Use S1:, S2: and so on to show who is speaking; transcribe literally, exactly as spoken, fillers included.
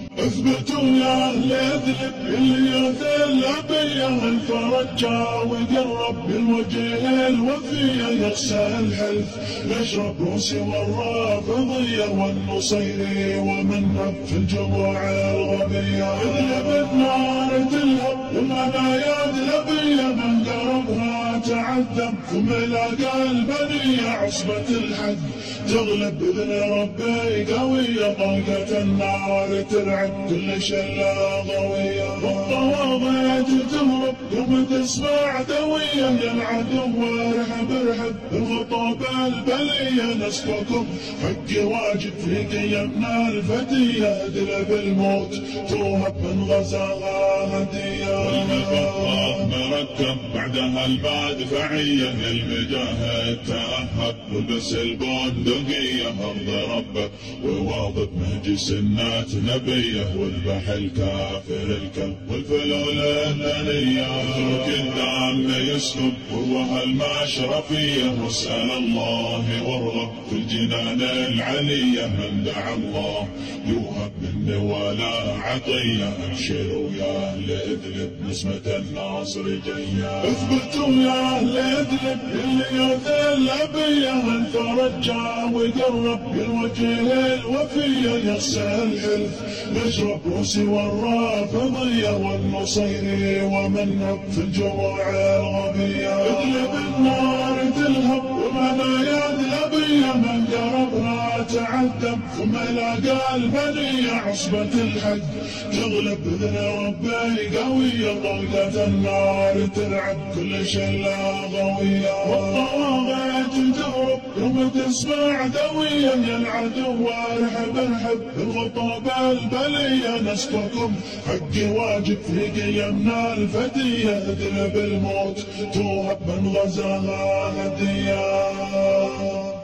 S1: اثبتوا يا اهل اذلب اللي يذل بيه الفرجا وقرب بالوجه الوفي يخشى الحلف يشرب روسي والرافضيه والنصيري ومن في الجموع الغبيه اذلب النار تلهب والمنايا اذلبيه من قربها تعذب ثم لاقى البنيه عصبه الحد تغلب باذن ربي قويه طاقه النار ترعب كل شلة ضوية الطواضع تهرب يوم تسمع دوية يا العدو ارحب ارحب الخطاب البلية نسفكم حق واجب في قيمنا الفتية ادلب الموت توهب من غزاها هدية والمفضة مركب بعدها المدفعية المجاهد تأهب لبس البندقية ارض ربه وواظب مهجس النات نبيه واذبح الكافر الكلب والفلول الثانية اترك الدم يسكب وروح المشرفية واسأل الله وارغب في الجنان العلية من دعا الله يوهب مني ولا عطية ابشروا يا اهل اذلب نسمة الناصر جية اثبتوا يا اهل اذلب اللي يذل بيه الفرجا وقرب بالوجه الوفي يخشى الحلف يشرب روسي والرافضيه والنصيري ومن في الجموع الغبيه اذلب النار تلهب ومنايا اذلبيه من قربها تعذب ثم لاقى البنيه عصبه الحد تغلب باذن ربي قويه طلقه النار ترعب كل شله ضويه والطواغيت تهرب يوم تسمع دويه يا العدو ارحب ارحب الخطاب البليه نسفكم حق واجب في قيمنا الفتيه ادلب الموت توهب من غزاها هديه.